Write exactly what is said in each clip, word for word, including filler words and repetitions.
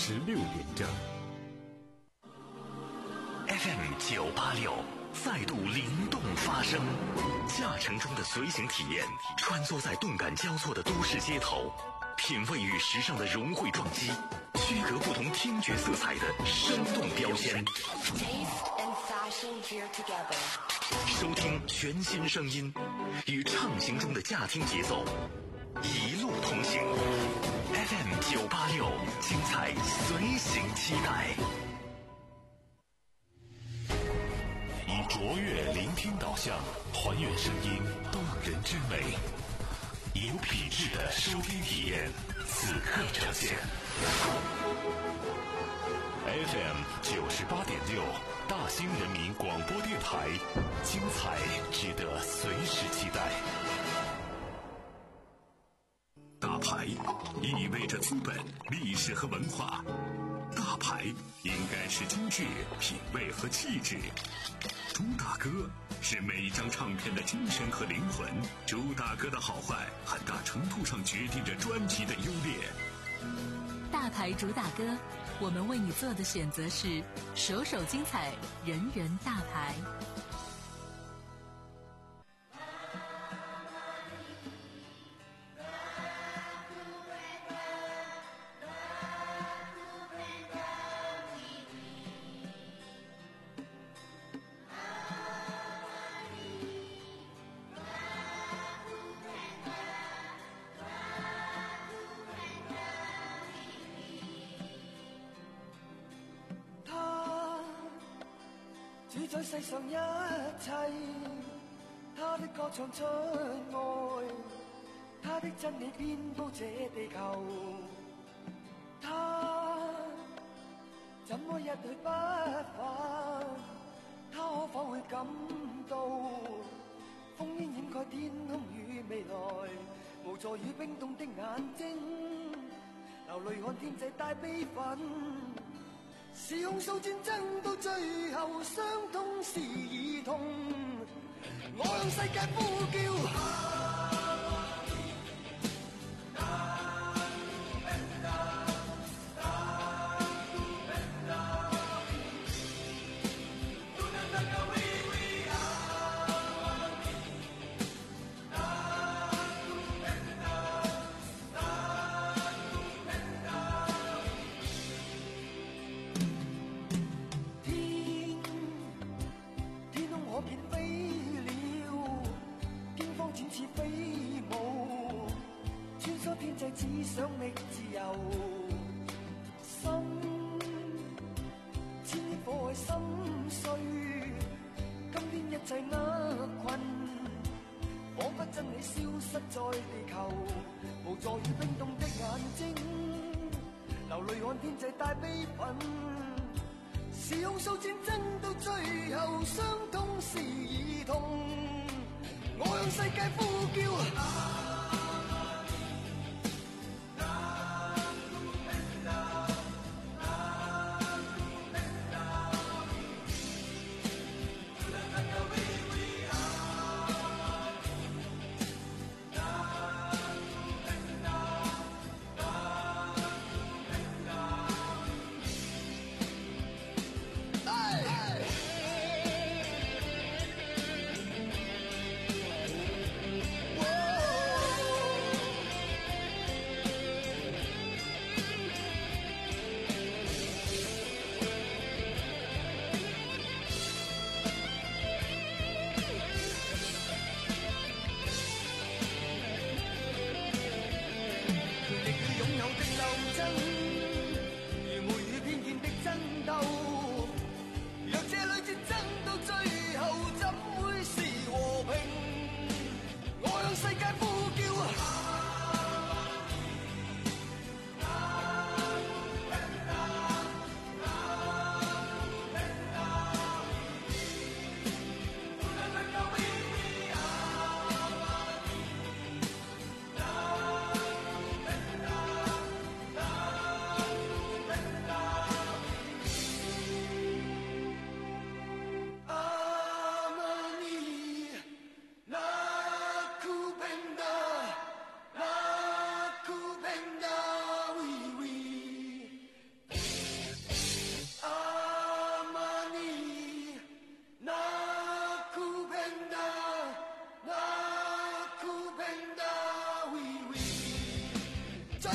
十六点整。 F M 九八六再度灵动发声，驾乘中的随行体验，穿梭在动感交错的都市街头，品味与时尚的融汇撞击，区隔不同听觉色彩的生动标签。收听全新声音，与畅行中的驾听节奏，一路同行。F M 九八六，精彩随行期待。以卓越聆听导向，还原声音动人之美，有品质的收听体验，此刻呈现。F M 九十八点六，大兴人民广播电台，精彩值得随时期待。大牌意味着资本、历史和文化，大牌应该是精致、品味和气质。朱大哥是每一张唱片的精神和灵魂，朱大哥的好坏很大程度上决定着专辑的优劣。 大牌主打歌，我们为你做的选择是首首精彩，人人大牌。 在世上一切，他的歌唱出愛，他的真理遍佈這地球。他怎麼一去不返？他可否會感到烽煙掩蓋天空與未來，無助與冰凍的眼睛，流淚看天際帶悲憤。是控訴戰爭到最後，傷痛是兒童。我向世界呼叫。只想覓自由，心千億顆愛心碎，今天一切厄困，彷彿真理消失在地球，無助與冰凍的眼睛，流淚看天際帶悲憤，是控訴戰爭到最後，傷痛是兒童，我向世界呼叫。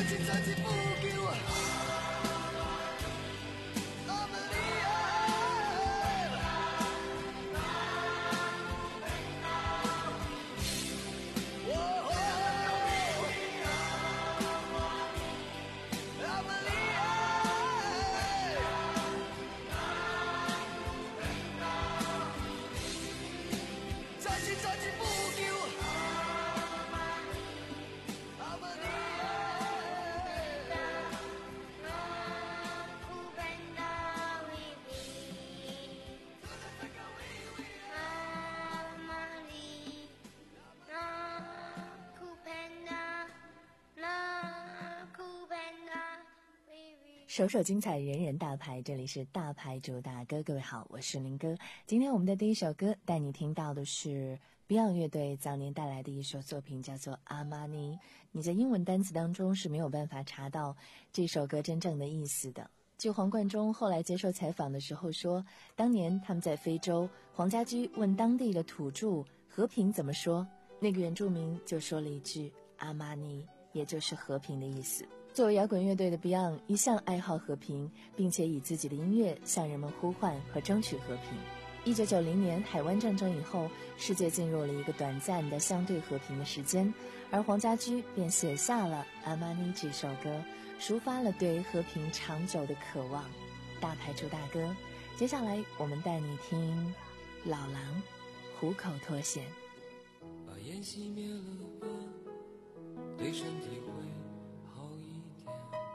首首精彩，人人大牌，这里是大牌主打歌。各位好，我是林哥。今天我们的第一首歌带你听到的是 Beyond 乐队早年带来的一首作品，叫做阿玛尼。你在英文单词当中是没有办法查到这首歌真正的意思的。据黄贯中后来接受采访的时候说，当年他们在非洲，黄家驹问当地的土著和平怎么说，那个原住民就说了一句阿玛尼，也就是和平的意思。作为摇滚乐队的 Beyond 一向爱好和平，并且以自己的音乐向人们呼唤和争取和平。一九九零年海湾战争以后，世界进入了一个短暂的相对和平的时间，而黄家驹便写下了《阿玛尼》这首歌，抒发了对和平长久的渴望。大牌主打歌，接下来我们带你听老狼虎口脱险。 把烟熄灭了吧，对身体会好一点。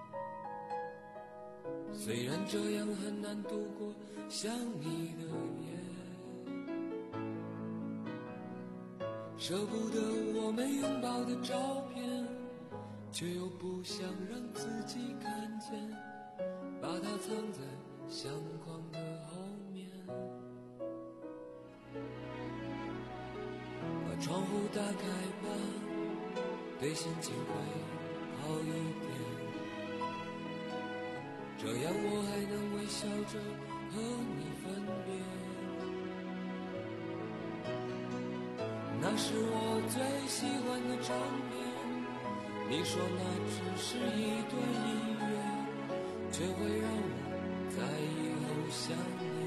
虽然这样很难度过想你的夜，舍不得我们拥抱的照片，却又不想让自己看见，把它藏在相框的后面。把窗户打开吧，对心情会好一点，这样我还能微笑着和你分别。那是我最喜欢的唱片，你说那只是一段音乐，却会让我在以后想念。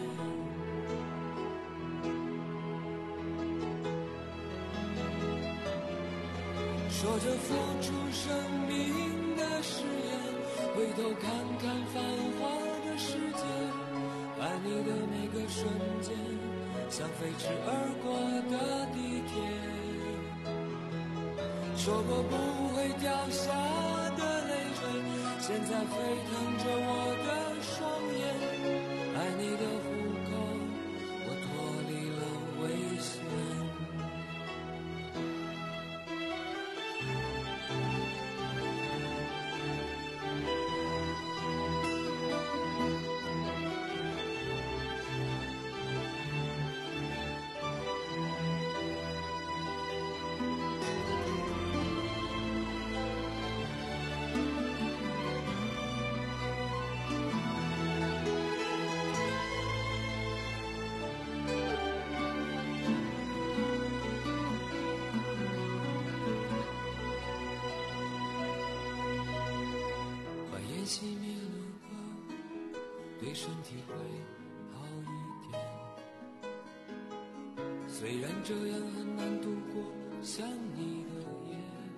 说着付出生命的誓言，回头看看繁华的世界，爱你的每个瞬间，像飞驰而过的地铁。说过不会掉下的泪水，现在沸腾着我的双眼。爱你的虎口，我脱离了危险。熄灭了吧，对身体会好一点。虽然这样很难度过想你的夜，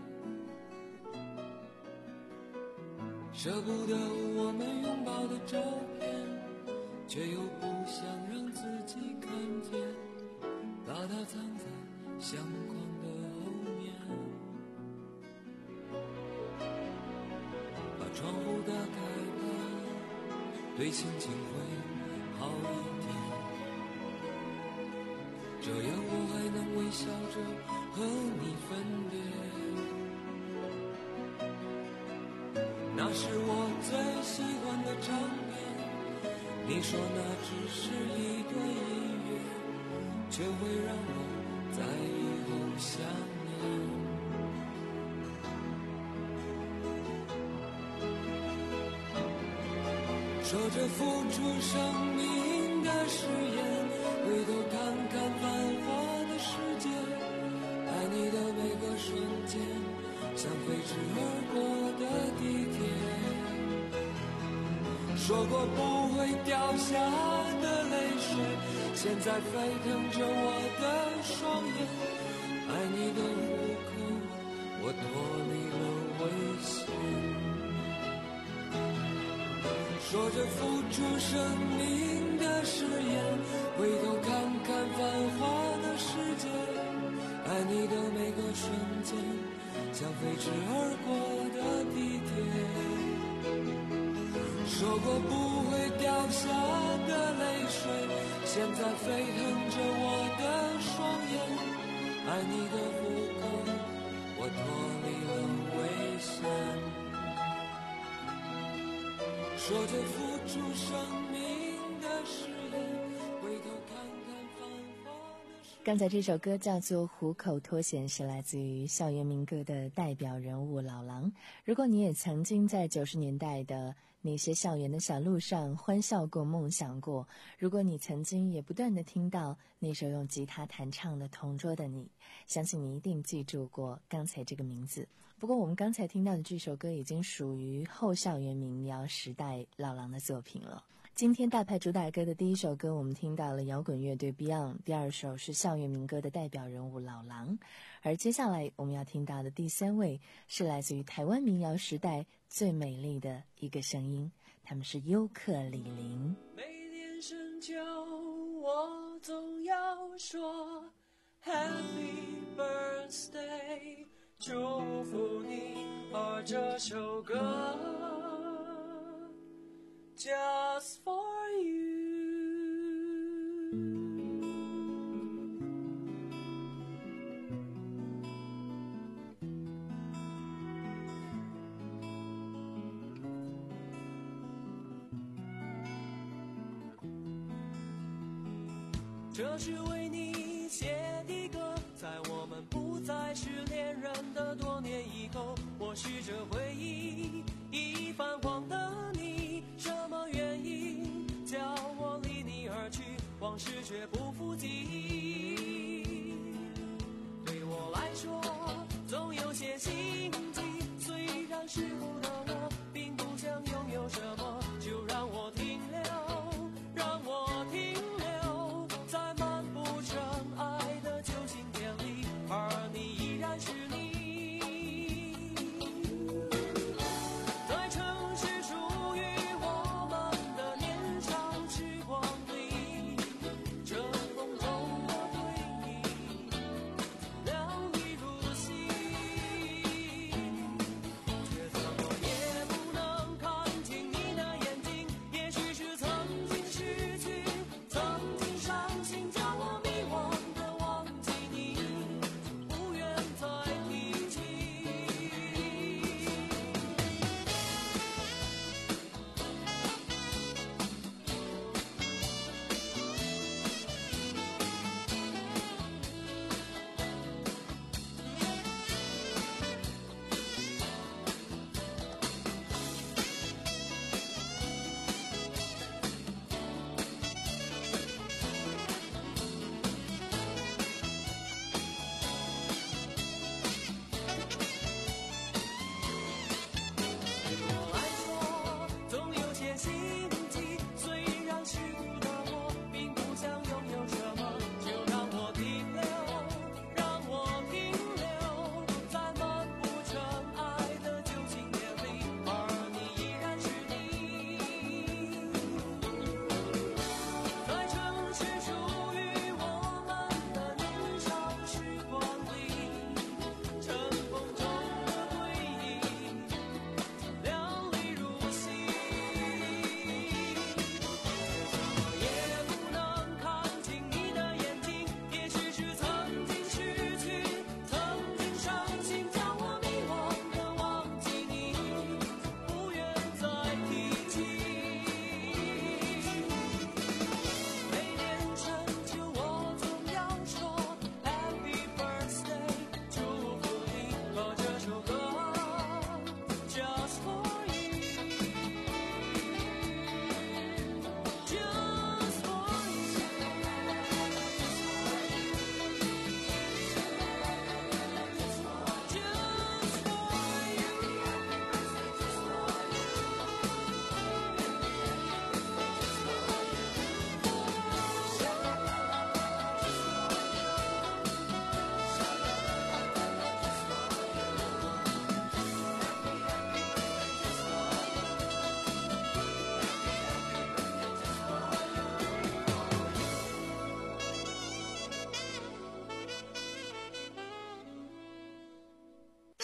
舍不得我们拥抱的照片，却又不想让自己看见，把它藏在相框的后面。窗户打开吧，对心情会好一点，这样我还能微笑着和你分别。那是我最喜欢的唱片，你说那只是一段音乐，却会让我在以后想念。说着付出生命的誓言，回头看看繁华的世界，爱你的每个瞬间， 像飞驰而过的地铁。说过不会掉下的泪水，现在沸腾着我的双眼。爱你的虎口，我脱离了危险。说着付出生命的誓言，回头看看繁华的世界。爱你的每个瞬间，像飞驰而过的地铁。说过不会掉下的泪水，现在沸腾着我的双眼。爱你的虎口，我脱离了危险。说着付出生命的誓言，回头看看繁华的世界。 刚才这首歌叫做《虎口脱险》，是来自于校园民歌的代表人物老狼。如果你也曾经在九十年代的那些校园的小路上欢笑过、梦想过，如果你曾经也不断地听到那首用吉他弹唱的《同桌的你》，相信你一定记住过刚才这个名字。不过我们刚才听到的这首歌已经属于后校园民谣时代老狼的作品了。今天大牌主打歌的第一首歌我们听到了摇滚乐队 Beyond， 第二首是校园民歌的代表人物老狼，而接下来我们要听到的第三位是来自于台湾民谣时代最美丽的一个声音，他们是优客李林。 每年深秋我总要说 Happy Birthday， 祝福你，而这首歌 Just for you。这是为你写的歌，在我们不再是恋人的多年以后，我试着回忆已泛黄的你，什么原因叫我离你而去，往事却不复记忆。对我来说总有些心悸，虽然时候的我并不想拥有什么，就让我停留，让我停留在漫步尘埃的旧信典里，而你依然是你。在城市属于我们的年少时光里，尘封中的回忆，亮丽如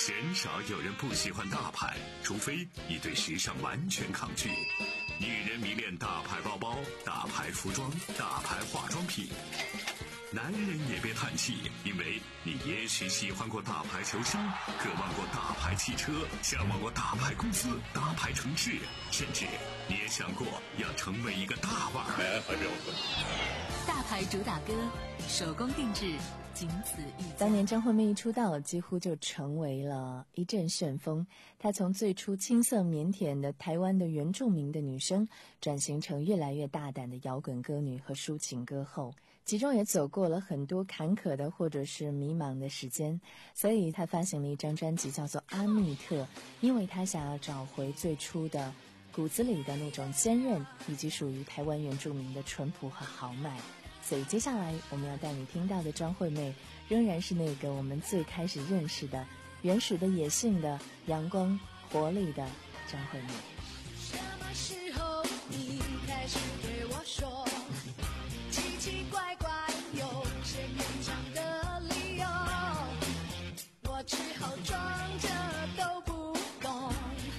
鲜少有人不喜欢大牌，除非你对时尚完全抗拒。女人迷恋大牌包包、大牌服装、大牌化妆品。男人也别叹气，因为你也许喜欢过大牌球星，渴望过大牌汽车，向往过大牌公司、大牌城市，甚至你也想过要成为一个大腕儿。 大牌主打歌，手工定制，仅此一家。 当年张惠妹一出道，几乎就成为了一阵旋风。她从最初青涩腼腆的台湾的原住民的女生，转型成越来越大胆的摇滚歌女和抒情歌后，其中也走过了很多坎坷的或者是迷茫的时间。所以她发行了一张专辑叫做《阿密特》，因为她想要找回最初的骨子里的那种坚韧，以及属于台湾原住民的淳朴和豪迈。所以接下来我们要带你听到的张惠妹，仍然是那个我们最开始认识的原始的野性的阳光活力的张惠妹。 什么时候你开始对我说奇奇怪怪有些勉强的理由，我只好装着都不懂。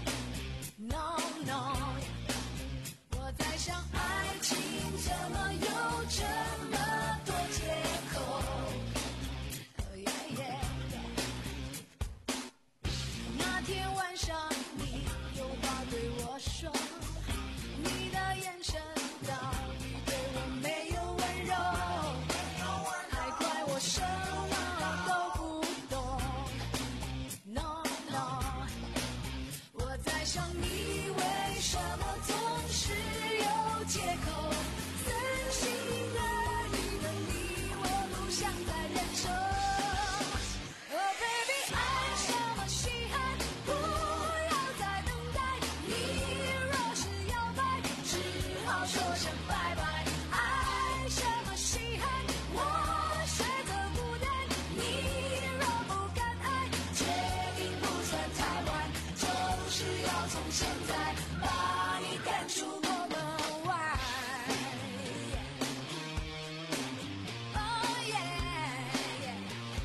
No no， 我在想爱情怎么有这么多借口。 Oh, yeah, yeah, yeah. 那天晚上你有话对我说，你的眼神到底对我没有温柔，还怪我什么都不懂。 No no， 我在想你为什么总是有借口，真心的你的你我不想再忍受。Oh baby， 爱什么稀罕，不要再等待，你若是摇摆，只好说声拜拜。爱什么稀罕，我选择孤单，你若不敢爱，决定不算太晚，就是要从现在把你赶出我门外。Oh yeah, yeah.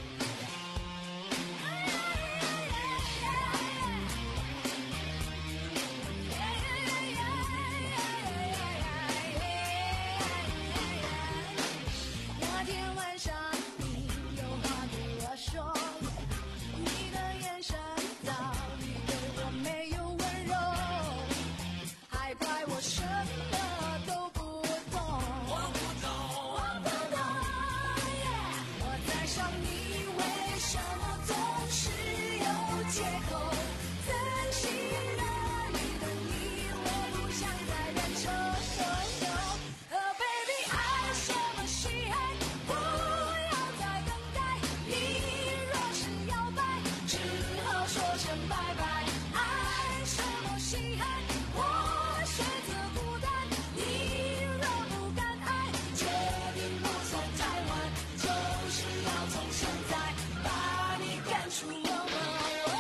Yeah. 那天晚上你有话对我说，你的眼神到底对我没有温柔，还怪我什么都不懂。我不懂，我不懂。Yeah. 我在想你为什么总是有借口，真心的你的你我不想再忍受。Oh baby， 爱什么稀罕，不要再等待，你若是摇摆，只好说声拜拜。爱什么稀罕，我选择孤单，你若不敢爱，决定不算太晚，就是要从现在把你赶出我门外。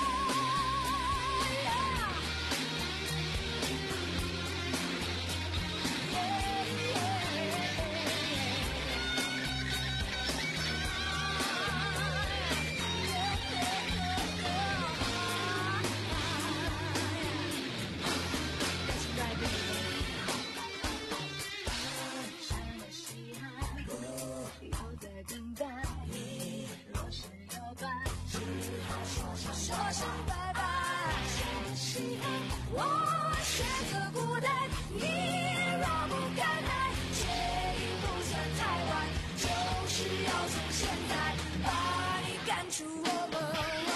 什么稀罕，不要再等待，你若是摇摆，只好说声说声拜拜。什么稀罕，我选择孤单，你若不敢爱，决定不算太晚，就是要从现在把你赶出我门外。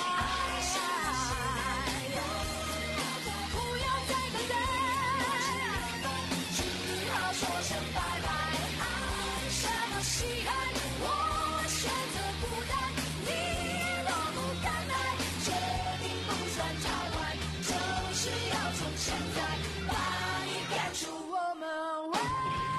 不要再等待，只好说声拜拜。爱什么稀罕，我选择孤单，你若不敢爱，决定不算太晚，就是要从现在把你赶出我门外。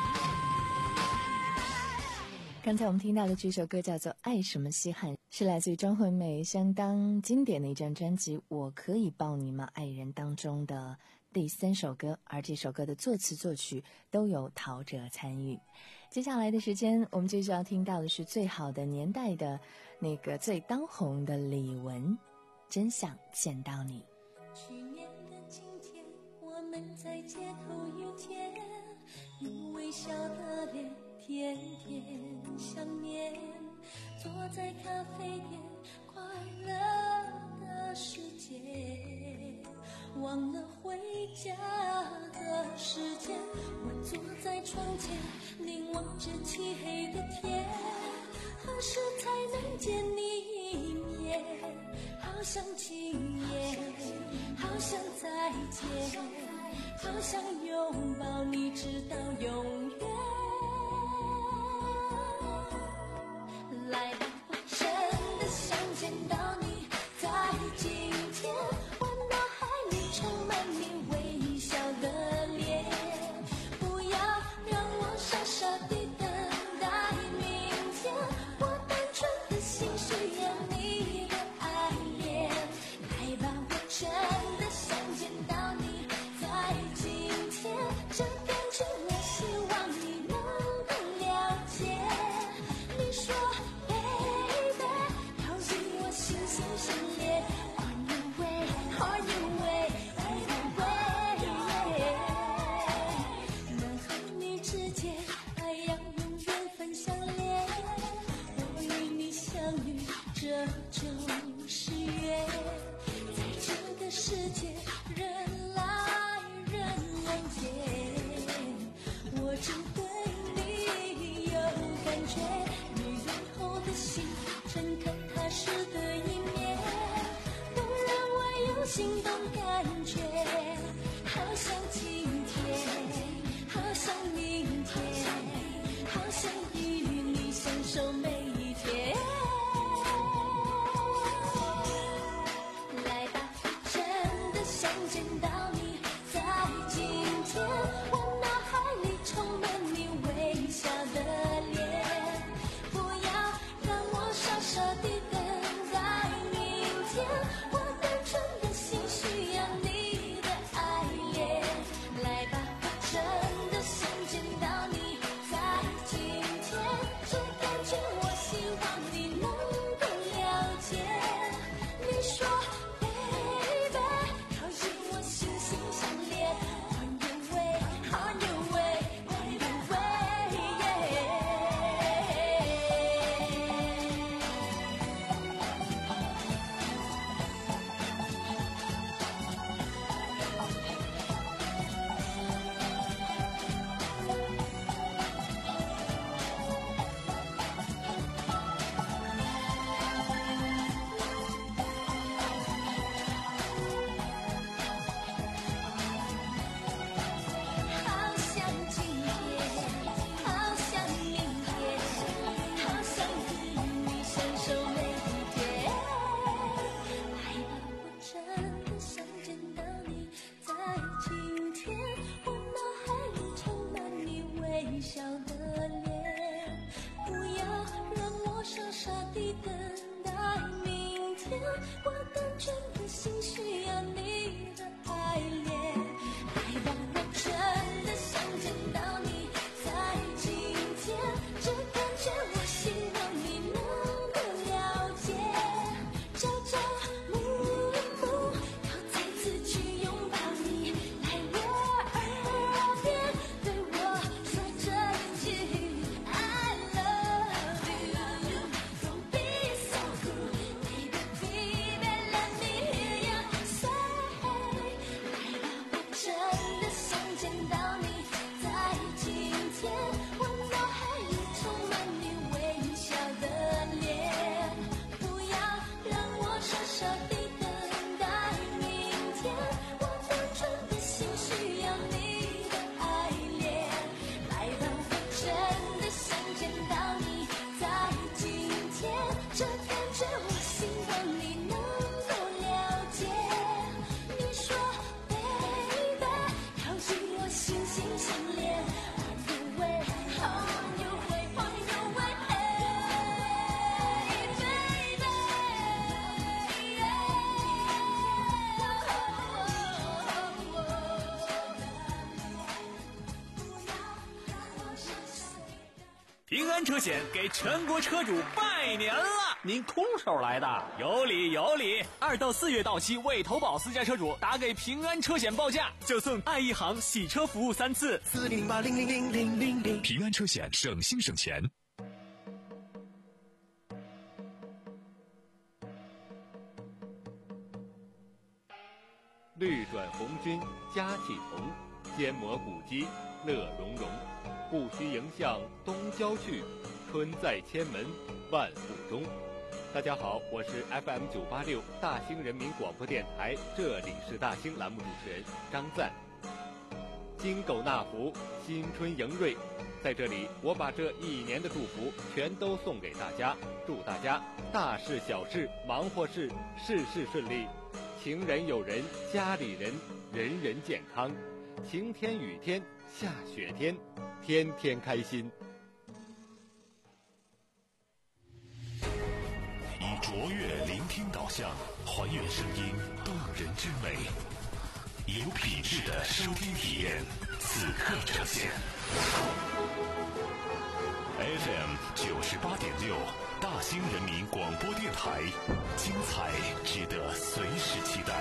刚才我们听到的这首歌叫做《爱什么稀罕》，是来自于张惠妹相当经典的一张专辑《我可以抱你吗爱人》当中的第三首歌，而这首歌的作词作曲都有陶喆参与。接下来的时间，我们继续要听到的是最好的年代的那个最当红的李玟。 真想见到你。 去年的今天，我们在街头遇见，你微笑的脸，甜甜想念，坐在咖啡店，快乐的世界，忘了回家的时间。我坐在床前，凝望着漆黑的天，何时才能见你一面？好想今夜，好想再见，好想拥抱你直到永远。来吧，我真的想见到你，在今天，我脑海里充满你微笑的脸，不要让我傻傻地等待明天，我单纯的心需要你的爱恋。来吧，我真的想见到你，在今天，这感觉我希望你能够了解。你说 baby， 靠近我心心相连 On your way, on your way, on your way， 能和你之间爱要用缘分相连，我与你相遇，这就是缘。在这个世界，人来人往间，我只对你有感觉，你远后的心，诚恳踏实的一面，都让我有心动感觉。好想今天，好想明天，好想与你相守每一天。来吧，真的想见到你，在今天，我脑海里充满你微笑的脸，不要让我傻傻地等待明天，我单纯的心需要你的爱恋。来吧，我真的想见到你，在今天，这感觉我希望你能够了解。你说 baby， 靠近我心心相连 On your way, on your way, on your way， 好想今天，好想明天，好想与你相守每一天。来吧，我真的想见到你，在今天，我脑海里充满你微笑的脸，不要让我傻傻地等待明天，我单纯的心需要你的爱恋。来吧，我真的想见到你，在今天，这感觉我希望你能够了解。朝朝暮暮，要再次去拥抱你，来我耳边对我说这一句 I love you。 Don't be so cool, baby, baby, let me hear you say。 来吧，我真的想见到你，在今天，我脑海里充满你微笑的脸，不要让我傻傻地等待明天，我单纯的心需要你的爱恋。来吧，我真的想见到你，在今天，这感觉我希望你能够了解。你说 baby， 靠近我心心相连 On your way, on your way, on your way， baby， 平安车险给全国车主拜每年了。 您空手来的？ 有理有理，二到四月到期未投保私家车主打给平安车险报价，就送爱一行洗车服务三次。 四零零八零零零零零零， 平安车险，省心省钱。 绿转红军佳气同，坚磨古肌乐融融。不须迎向东郊去，春在千门万户中。大家好，我是 F M 九八六大兴人民广播电台，这里是大兴栏目主持人张赞。金狗纳福，新春迎瑞，在这里我把这一年的祝福全都送给大家，祝大家大事小事忙活事事事顺利，情人友人家里人人人健康，晴天雨天下雪天天天开心。 以卓越聆听导向，还原声音动人之美，有品质的收听体验，此刻呈现。F M 九十八点六，大兴人民广播电台，精彩值得随时期待。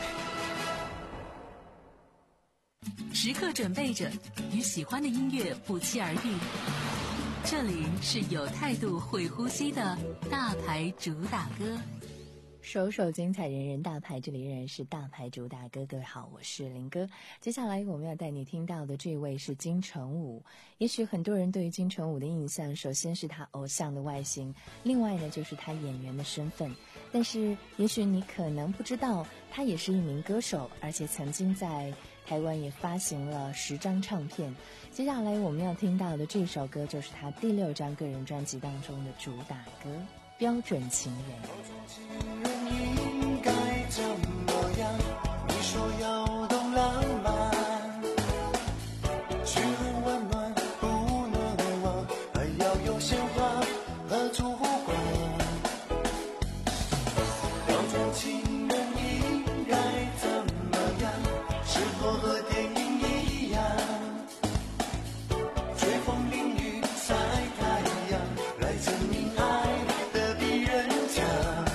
时刻准备着，与喜欢的音乐不期而遇。这里是有态度、会呼吸的大牌主打歌。 首首精彩，人人大牌，这里仍然是大牌主打歌。各位好，我是林哥。接下来我们要带你听到的这位是金城武。也许很多人对于金城武的印象，首先是他偶像的外形，另外呢就是他演员的身份。但是也许你可能不知道，他也是一名歌手，而且曾经在台湾也发行了十张唱片。接下来我们要听到的这首歌，就是他第六张个人专辑当中的主打歌《标准情人》。 应该怎么样？你说要懂浪漫，却很温暖，不能忘，还要有鲜花和烛光。标准情人应该怎么样？是否和电影一样？追风淋雨晒太阳，来证明爱的比人强。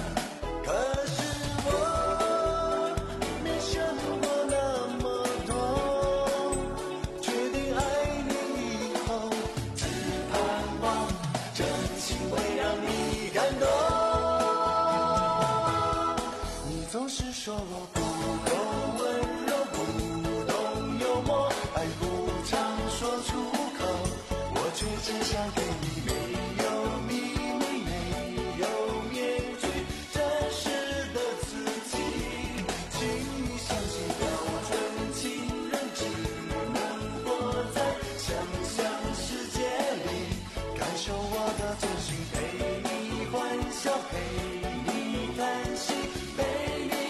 说我不够温柔，不懂幽默，爱不常说出口，我却只想给你没有秘密，没有面具，真实的自己。请你相信，标准情人只能活在想象世界里，感受我的真心，陪你欢笑，陪你叹息，陪你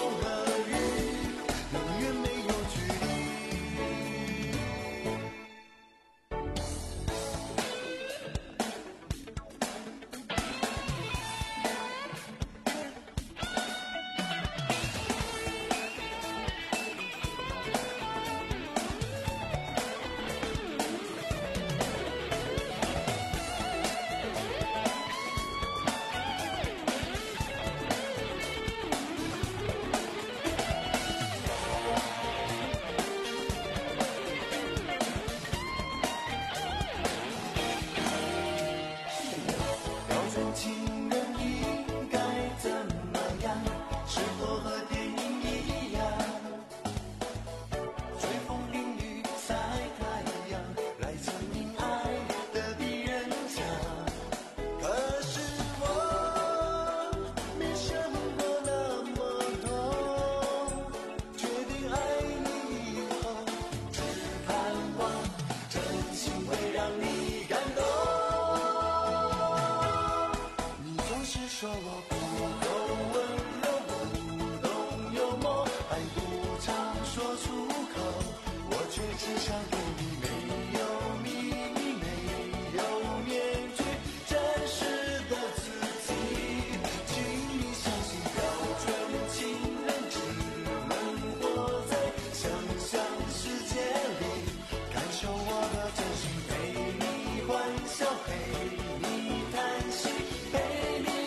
说我不够温柔，不懂幽默，爱不常说出口，我却只想给你没有秘密，没有面具，真实的自己。请你相信，标准情人只能活在想象世界里，感受我的真心，陪你欢笑，陪你叹息，陪你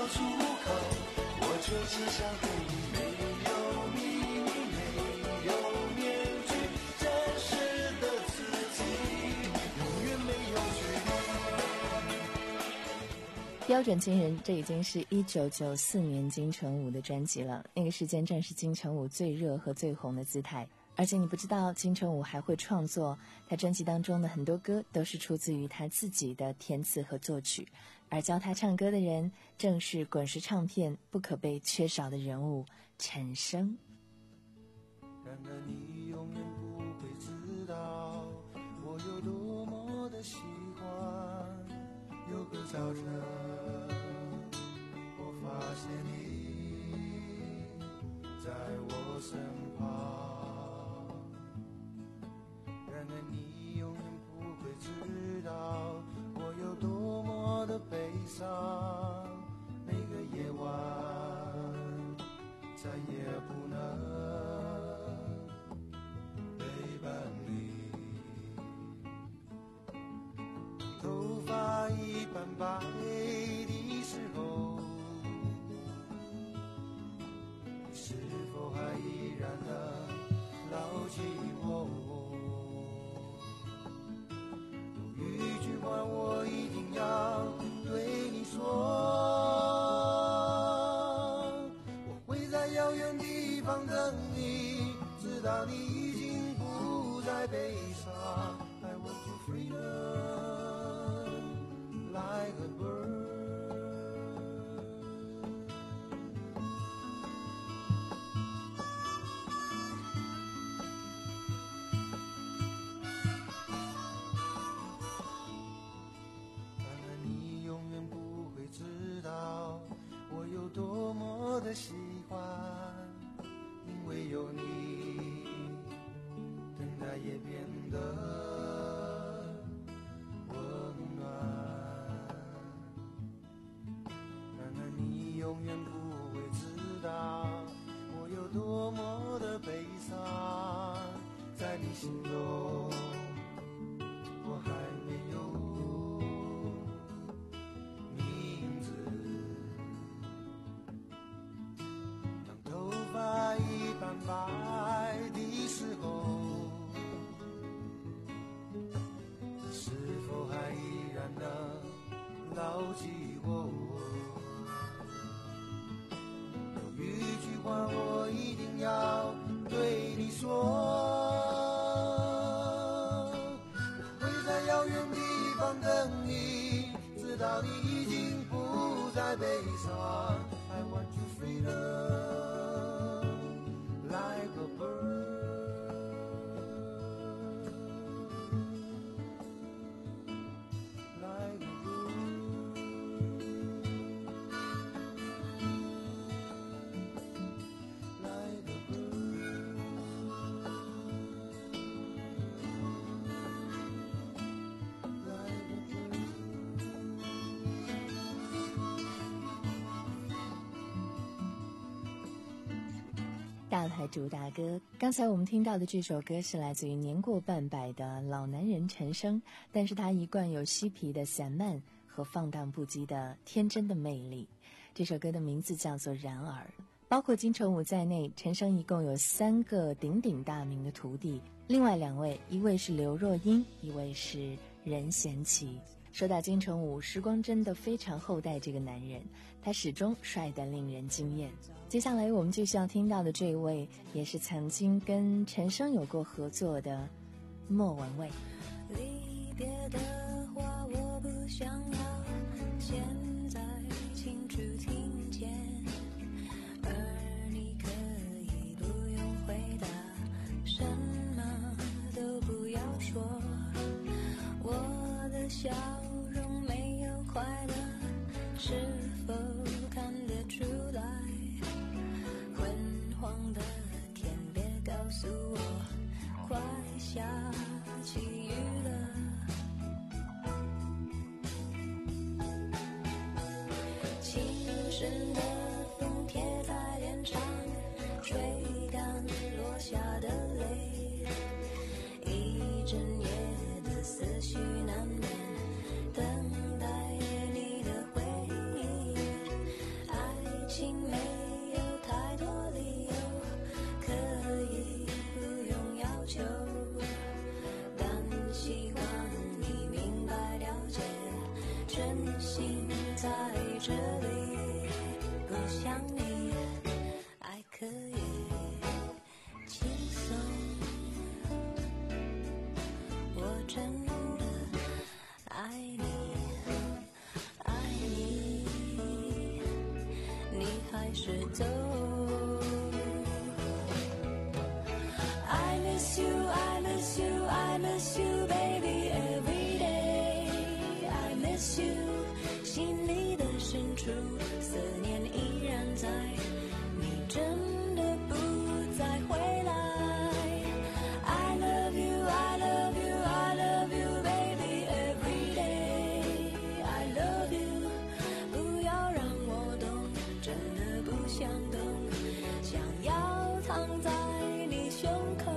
出口，我就是想对你没有秘密，没有面具，真实的自己，永远没有距离。 标准情人，这已经是一九九四年金城武的专辑了，那个时间正是金城武最热和最红的姿态。而且你不知道，金城武还会创作，他专辑当中的很多歌都是出自于他自己的填词和作曲，而教他唱歌的人正是滚石唱片不可被缺少的人物陈升。 然而你永远不会知道我有多么的喜欢，有个早晨我发现你在我身旁，然而你永远不会知道我有多么的悲伤，每个夜晚再也不能陪伴你，头发一般白的时候，你是否还依然能牢记我？有一句话我一定要对你说，我会在遥远地方等你，直到你已经不再悲伤。I want you freedom like a bird。多么的喜欢，因为有你，等待也变得温暖。然而你永远不会知道，我有多么的悲伤，在你心中我还没有名字。头发一般白的时候，是否还依然能牢记我？有一句话我一定要对你说，我会在遥远地方等你，直到你已经不再悲伤。I want you freedom like a bird。 like a bird。 like a bird。 like a bird。 大牌主打歌，刚才我们听到的这首歌是来自于年过半百的老男人陈升，但是他一贯有嬉皮的散漫和放荡不羁的天真的魅力。这首歌的名字叫做《然而》，包括金城武在内，陈升一共有三个鼎鼎大名的徒弟，另外两位，一位是刘若英，一位是任贤齐。说到金城武，时光真的非常厚待这个男人，他始终帅得令人惊艳。接下来我们就需要听到的这位，也是曾经跟陈升有过合作的莫文蔚。 离别的话我不想要现在清楚听见，而你可以不用回答，什么都不要说。我的笑容没有快乐，是否看得出来？昏黄的天，别告诉我快下起雨了。轻声的风贴在脸上，吹干落下的泪。一整夜的思绪难眠， 真的爱你，爱你，你还是走。I miss you, I miss you, I miss you, baby, every day. I miss you, 心里的深处，思念依然在。你真的不再回来。I love you, I love you, I love you, baby, every day. I love you, 不要让我懂，真的不想懂，想要躺在你胸口。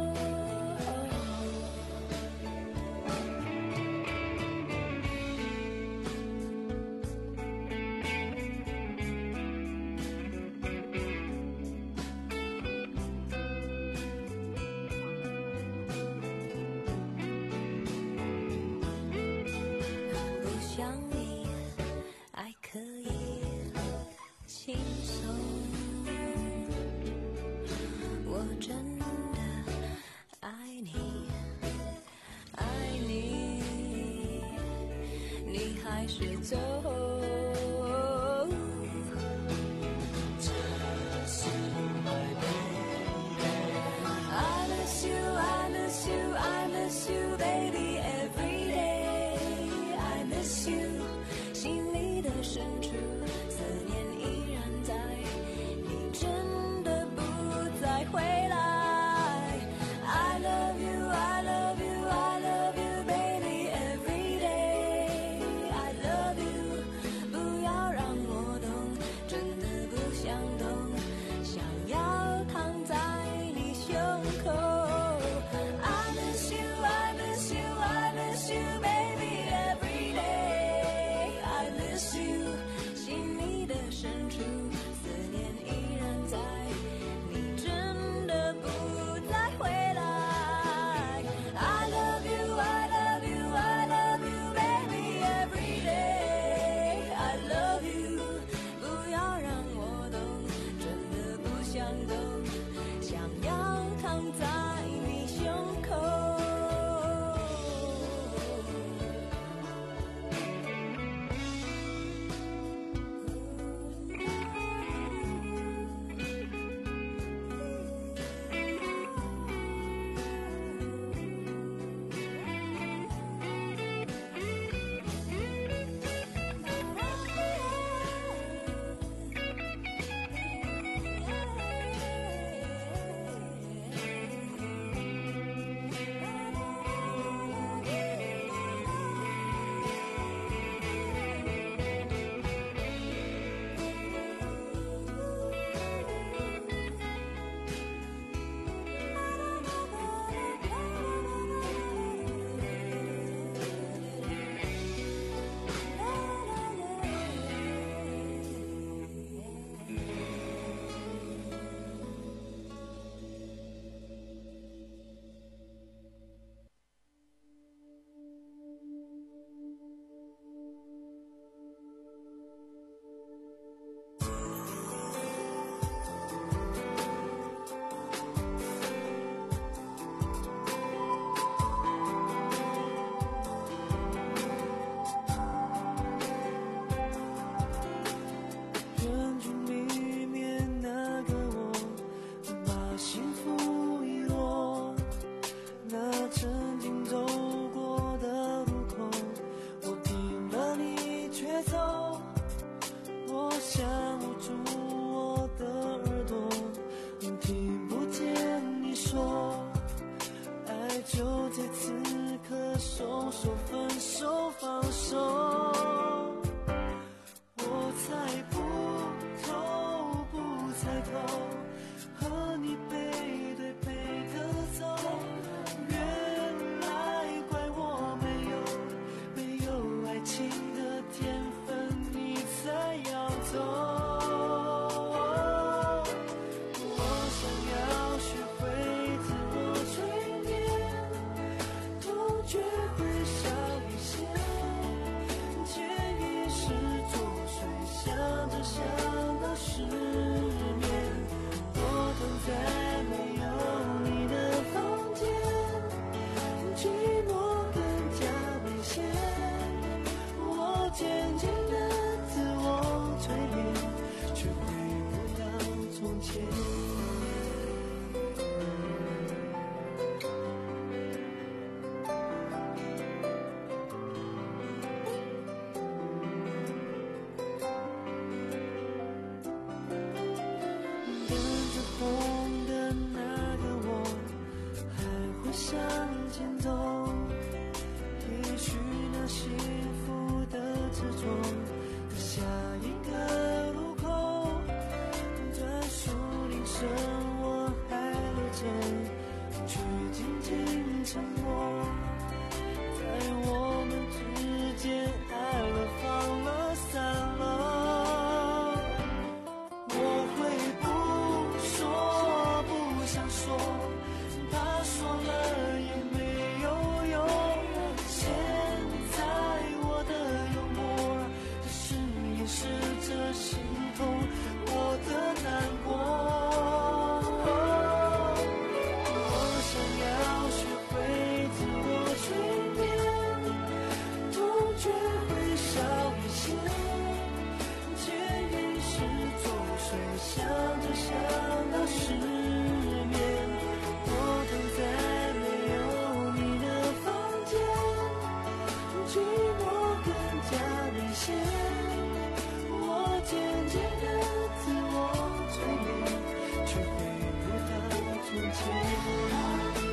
不像你爱可以轻松，我真的爱你，爱你，你还是走。I miss you, I miss you, I miss you, baby, every day. I miss you, 心里的深处，思念依然在。你真的不再回来。I love you, I love you, I love you, baby, every day. I love you, 不要让我懂，真的不想懂，想要躺在你胸口。I miss you, I miss you, I miss you, baby, every day. I miss you, 心里的深处，思念依然在。你真的不再回来。I love you, I love you, I love you, baby, every day. I love you, 不要让我懂，真的不想懂，想要躺在你胸口。 人群里面那个我，把幸福遗落。那曾经走过的路口，我听了你却走。我想捂住我的耳朵，听不见你说，爱就在此刻，手手分手放手。我猜不透，不猜透，和你背对背的走，原来怪我没有没有爱情的天分，你才要走。我想要学会自我催眠，痛觉会少一些，潜意识作祟，想着想的失眠。 前走，也许那幸福的执着，在下一个路口，在树林深我还留着，却静静沉默。在我们之间爱了放了散了，我会不说不想说，他说了也没有用。现在我的幽默只是掩饰着心痛，我的难过。我想要学会自我催眠，痛觉会少一些，潜意识作祟，想着想到失眠。我躺在没有你的房间，寂寞更加明显。我渐渐的自我催眠，却回不到从前。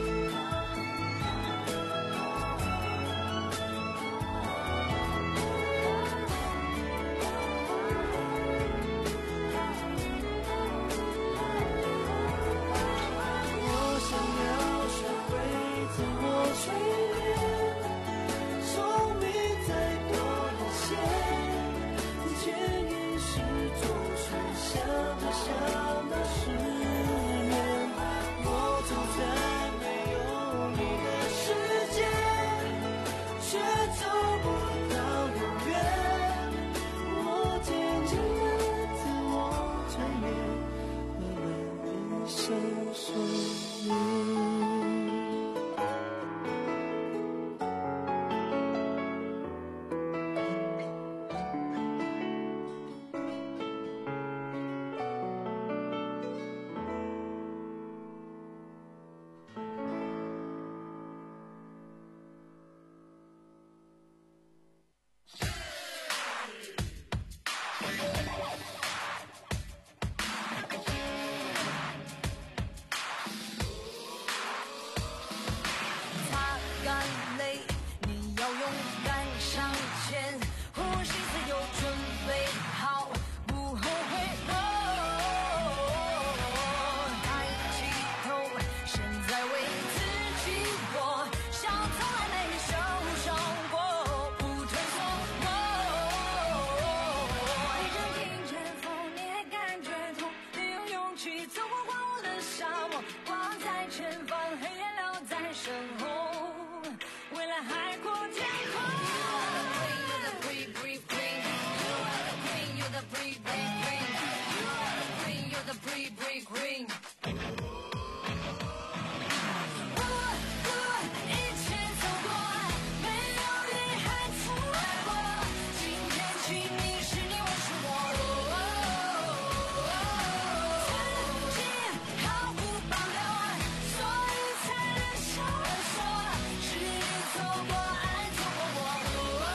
我想要学会自我催眠，寿命再多一些，潜意识作祟，想着想到失眠。我走在没有你的世界，却走不到永远。我渐渐的自我催眠，慢慢闭上双眼。 擦干泪，你要勇敢上前，呼吸自由，准备好，不后悔。哦，抬起头，现在为自己活，像从来没受伤过，不退缩。哦，你正听见风，你还感觉痛，你有勇气走过荒芜的沙漠，光在前方，黑夜留在身后，未来海阔天空。You're the queen, you're the free, free queen. You are the queen, you're the free, free queen. You are the queen, you're the free, free queen. 我我一切走过，没有你还从来过。今天起你是你，我是我。自己毫不保留，所以才能笑着说，是你走过，爱走过我。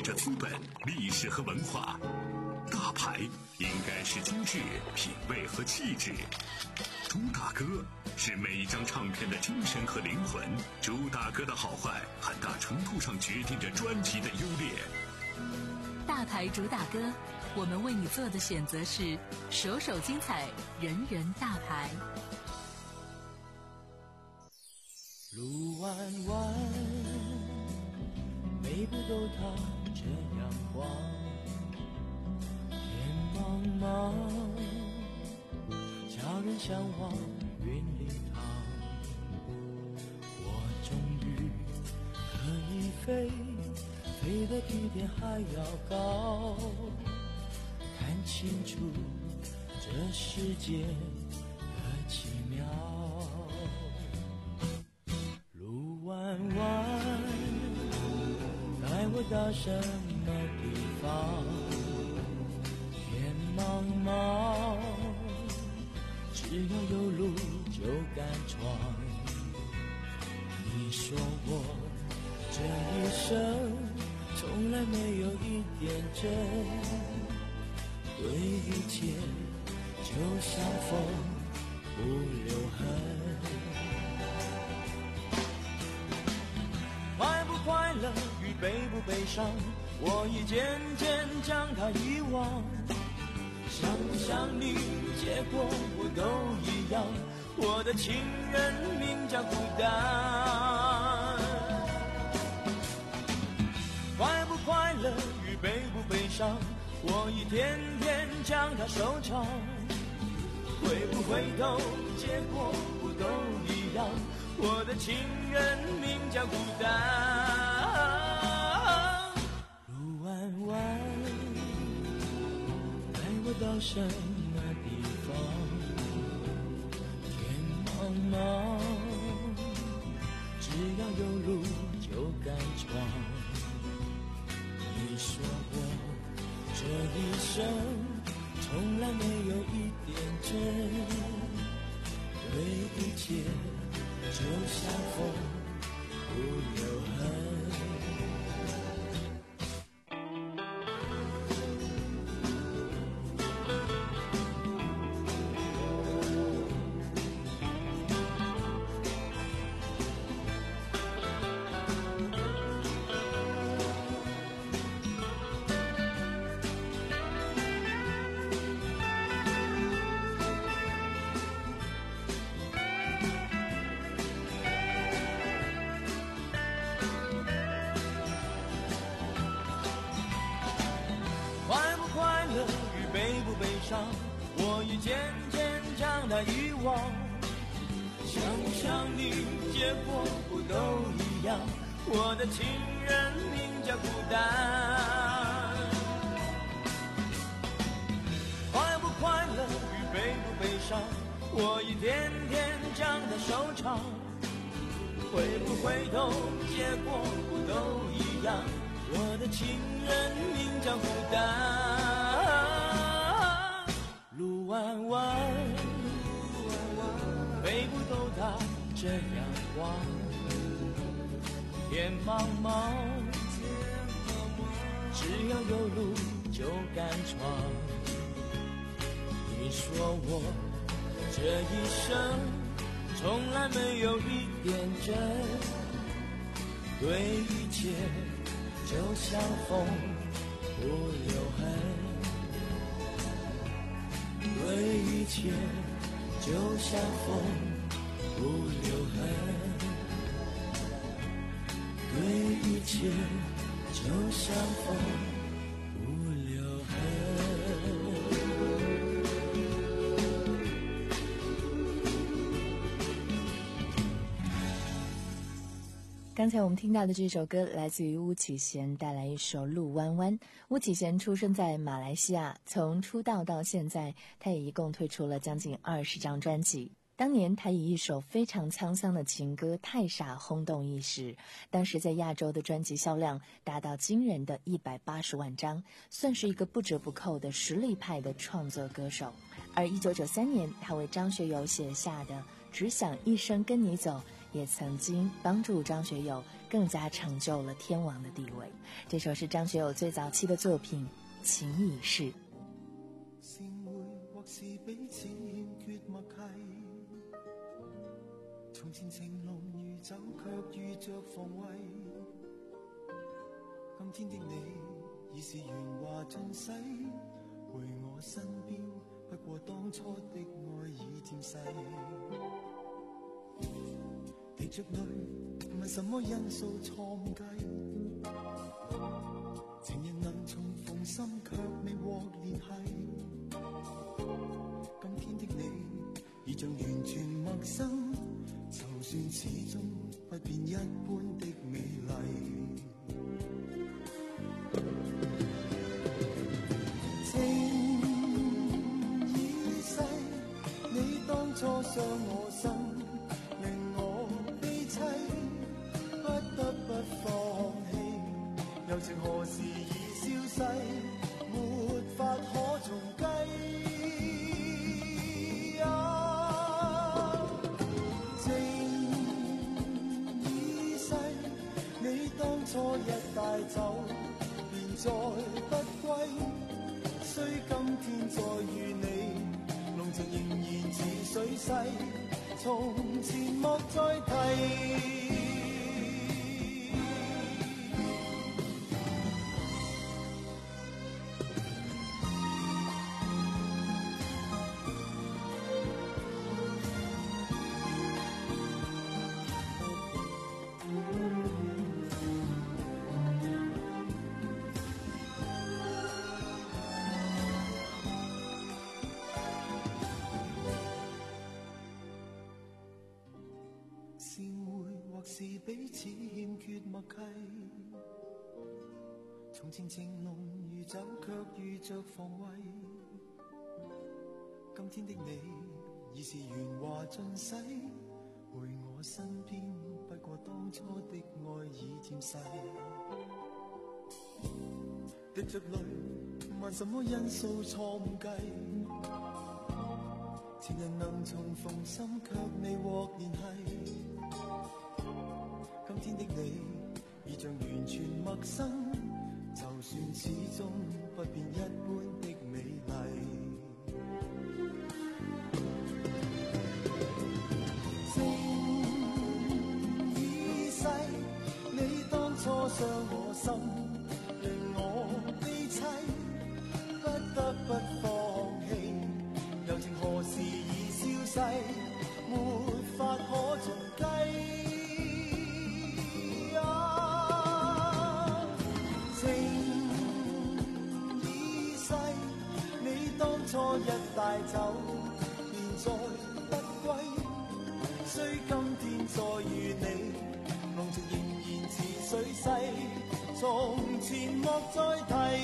味着资本、历史和文化。大牌应该是精致、品味和气质。朱大哥是每一张唱片的精神和灵魂。朱大哥的好坏，很大程度上决定着专辑的优劣。 大牌主打歌，我们为你做的选择是首首精彩，人人大牌。 路弯弯，每步都踏着阳光。天茫茫，叫人向往云里趟。我终于可以飞，飞得比天还要高，看清楚这世界的奇妙。路弯弯，带我到什么地方？天茫茫，只要有路就敢闯。你说我这一生从来没有一点真，对一切就像风不留痕。快不快乐与悲不悲伤，我已渐渐将它遗忘。想不想你，结果我都一样。我的情人名叫孤单。快不快乐与悲不悲伤，我一天天将它收藏。回不回头，结果不都一样。我的情人名叫孤单。路弯弯，带我到什么地方？天茫茫，只要有路就敢闯。你说我这一生从来没有一点真，对一切就像风不留痕。我已渐渐将它遗忘。想不想你，结果不都一样。我的情人名叫孤单。快不快乐与悲不悲伤，我一天天将它收藏。回不回头，结果不都一样。我的情人名叫孤单。路弯弯，背部都踏着阳光。天茫茫，只要有路就敢闯。你说我这一生从来没有一点真，对一切就像风不留痕。对一切就像风不留痕，对一切就像风不留痕。 刚才我们听到的这首歌来自于巫启贤，带来一首《路弯弯》。巫启贤出生在马来西亚，从出道到现在，他也一共推出了将近二十张专辑。当年他以一首非常沧桑的情歌《太傻》轰动一时，当时在亚洲的专辑销量达到惊人的一百八十万张，算是一个不折不扣的实力派的创作歌手。而一九九三年，他为张学友写下的《只想一生跟你走》， 也曾经帮助张学友更加成就了天王的地位。这首是张学友最早期的作品《情已逝》。 善會或是彼此欠缺默契，從前情濃如酒，卻遇着防衛。今天的你已是鉛華盡洗，陪我身邊，不過當初的愛已漸逝。滴着淚，問什麼因素錯誤計，情人能重逢心，卻未獲聯繫。今天的你已像完全陌生，就算始終不變一般的美麗。情已逝，你當初傷我心，令我悲凄，不得不放棄。友情何時已消逝，沒法可重計。啊，情已逝，你當初一帶走，便再不歸。雖今天再遇你，濃情仍然似水逝，從前莫再提。是彼此欠缺默契，從前情濃如酒，卻遇着防衛。今天的你已是鉛華盡洗，陪我身邊，不過當初的愛已漸逝。滴着淚，問什麼因素錯誤計，情人能重逢心，卻未獲聯繫。今天的你已像完全陌生，就算始終不變一般的美麗。情已逝，你當初傷我心，令我悲凄，不得不放棄。友情何時已消逝，沒法可重計。初一帶走，便再不歸。雖今天再遇你，濃情仍然似水逝，從前莫再提。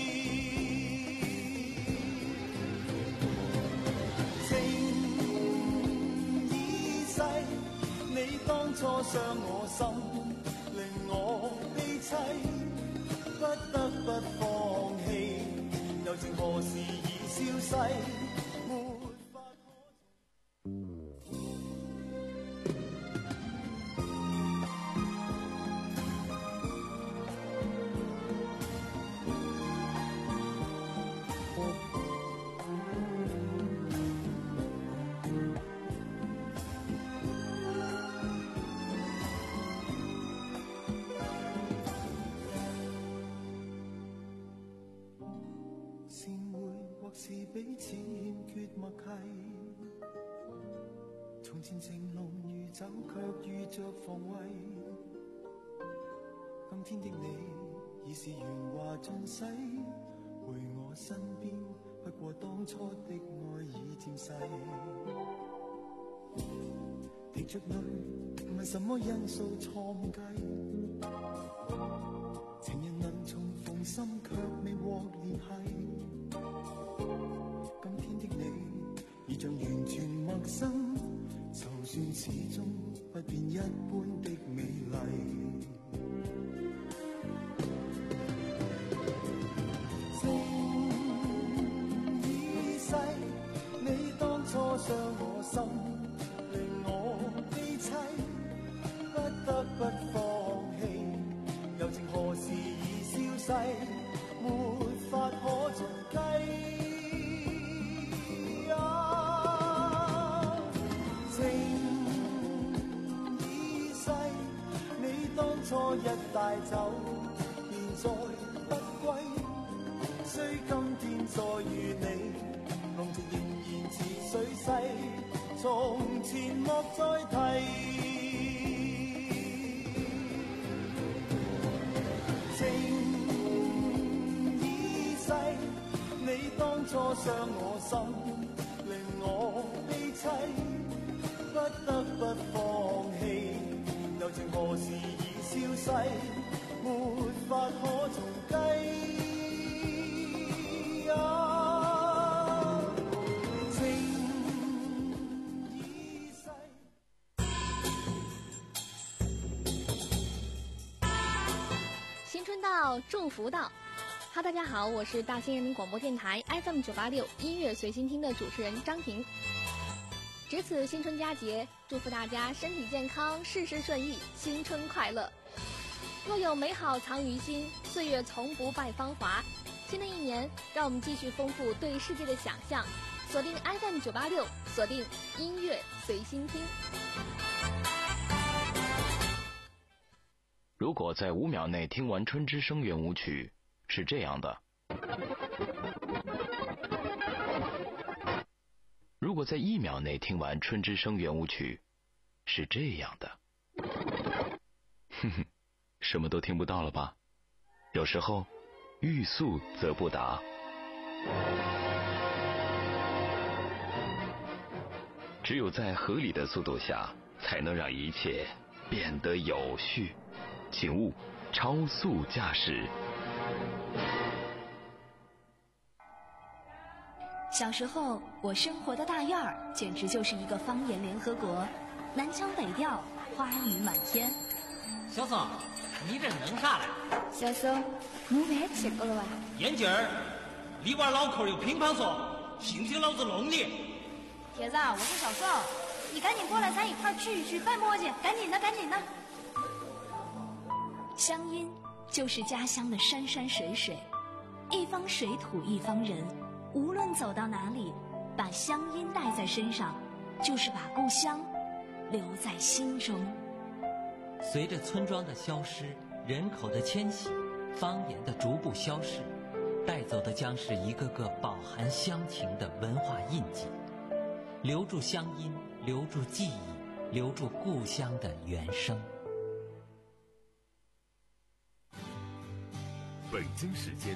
情已逝，你當初傷我心，令我悲凄，不得不放棄。友情何時已消逝，沒法可。是彼此欠缺默契，從前情濃如酒，卻遇着防衛。今天的你已是鉛華盡洗，陪我身邊，不過當初的愛已漸逝。滴着淚，問什麼因素錯誤計，情人能重逢心，卻未獲聯繫。今天的你已像完全陌生，就算始終不變一般的美麗。情已逝，你當初傷我心，令我悲凄， 沒法可重計啊！情已逝，你當初一帶走，現在不歸。雖今天再遇你，濃情仍然似水逝，從前莫再提。情已逝，你當初傷我心，令我悲凄，不得不放棄。柔情何時已消逝，沒法可重計。 新春到，祝福到。哈，大家好，我是大兴人民广播电台 F M 九八六音乐随心听的主持人张婷。值此新春佳节，祝福大家身体健康，事事顺意，新春快乐。若有美好藏于心，岁月从不败芳华。新的一年，让我们继续丰富对世界的想象，锁定 F M 九八六，锁定音乐随心听。 如果在五秒内听完《春之声》圆舞曲，是这样的；如果在一秒内听完《春之声》圆舞曲，是这样的。哼哼，什么都听不到了吧？有时候，欲速则不达。只有在合理的速度下，才能让一切变得有序。请勿超速驾驶。 小时候，我生活的大院儿简直就是一个方言联合国，南腔北调，花语满天。 小松，你这弄啥嘞？ 小松，没饭吃过了吧？ 眼镜儿，里边老口有乒乓说，信不信老子弄你？ 铁子，我是小宋，你赶紧过来，咱一块儿聚一聚，别磨叽，赶紧的，赶紧的。乡音就是家乡的山山水水，一方水土一方人，无论走到哪里，把乡音带在身上，就是把故乡留在心中。 随着村庄的消失，人口的迁徙，方言的逐步消逝，带走的将是一个个饱含乡情的文化印记。留住乡音，留住记忆，留住故乡的原声。 北京时间